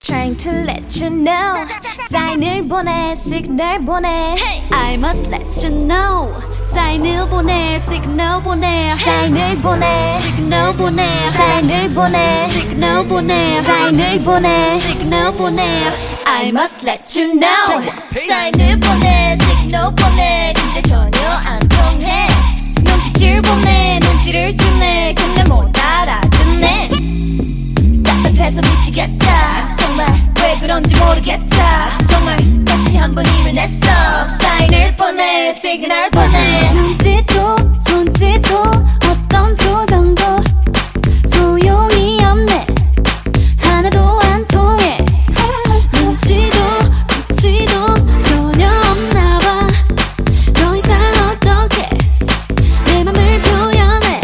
Trying to let you know 사인을 보내 시그널 보내 I must let you know 사인을 보내 시그널 보내 사인을 보내 시그널 보내 사인을 보내 시그널 보내 사인을 보내 시그널 보내 I must let you know 사인을 보내 시그널 보내 근데 전혀 안 통해 눈빛을 보내 눈치를 주네 근데 못 알아듣네 답답해서 미치겠다 정말 왜 그런지 모르겠다 정말 다시 한번 힘을 냈어 사인을 보내 시그널 보내 눈짓도 손짓도 어떤 표정도 소용이 없네 하나도 안 통해 눈치도 눈치도 전혀 없나봐 더 이상 어떻게 내 맘을 표현해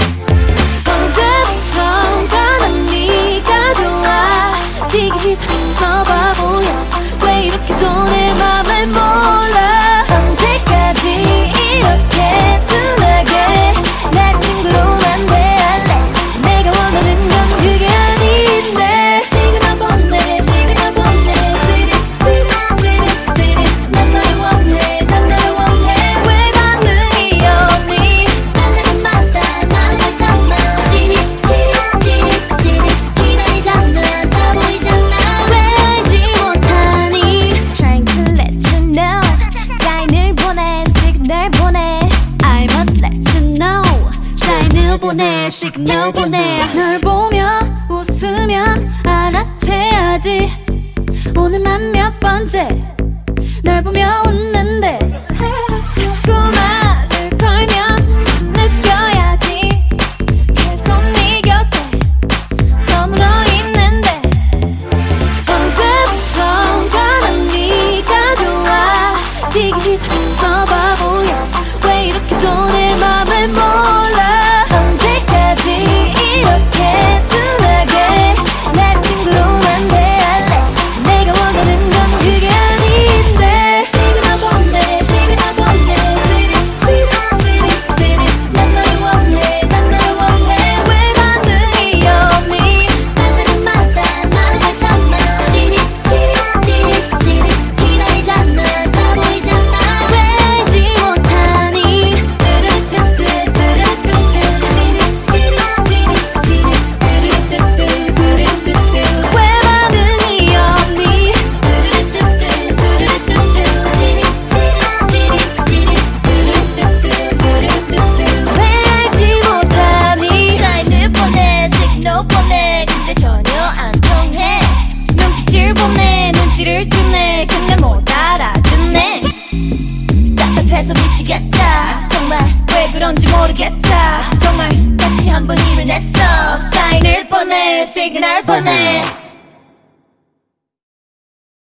언제부턴가 난 네가 좋아 지기 싫다면서 바보야 왜 이렇게도 내 맘을 몰라 언제까지 이렇게 둔하게 날 친구로만 대할래 내가 원하는 건 그게 아닌데 시그널 보내 시그널 보내 찌릿 난 너를 원해 난 너를 원해 왜 반응이 없니 만나는 마다 말을 담아 찌릿 기다리잖아 다 보이잖아 왜 알지 못하니 Trying to let you know 사인을 보내 시그널 보내 I must let you know 사인을 보내 시그널 보내 널 보며 웃으면 알아채야지 오늘만 몇 번째 널 보며 웃는데 자꾸 말을 걸면 느껴야지 계속 네 곁에 머물러 있는데 언제부턴가 난 네가 좋아 지기 싫다면서 바보야 왜 이렇게도 내 맘을 몰라 언제까지 이렇게 둔하게 날 친구로만 대할래 내가 원하는 건 그게 아닌데 시그널 보내 시그널 보내 찌릿 난 너를 원해 난 너를 원해 왜 반응이 없니 만나는 마다 말을 담아 찌릿 기다리잖아 다 보이잖아 왜 알지 못하니 왜 반응이 없니 왜 알지 못하니 사인을 보내 시그널 보내 근데 전혀 안 통해 눈빛을 보내 눈치를 주네 근데 못 알아듣네 답답해서 미치겠다 정말 왜 그런지 모르겠다 정말 다시 한번 힘을 냈어 사인을 보내 시그널 보내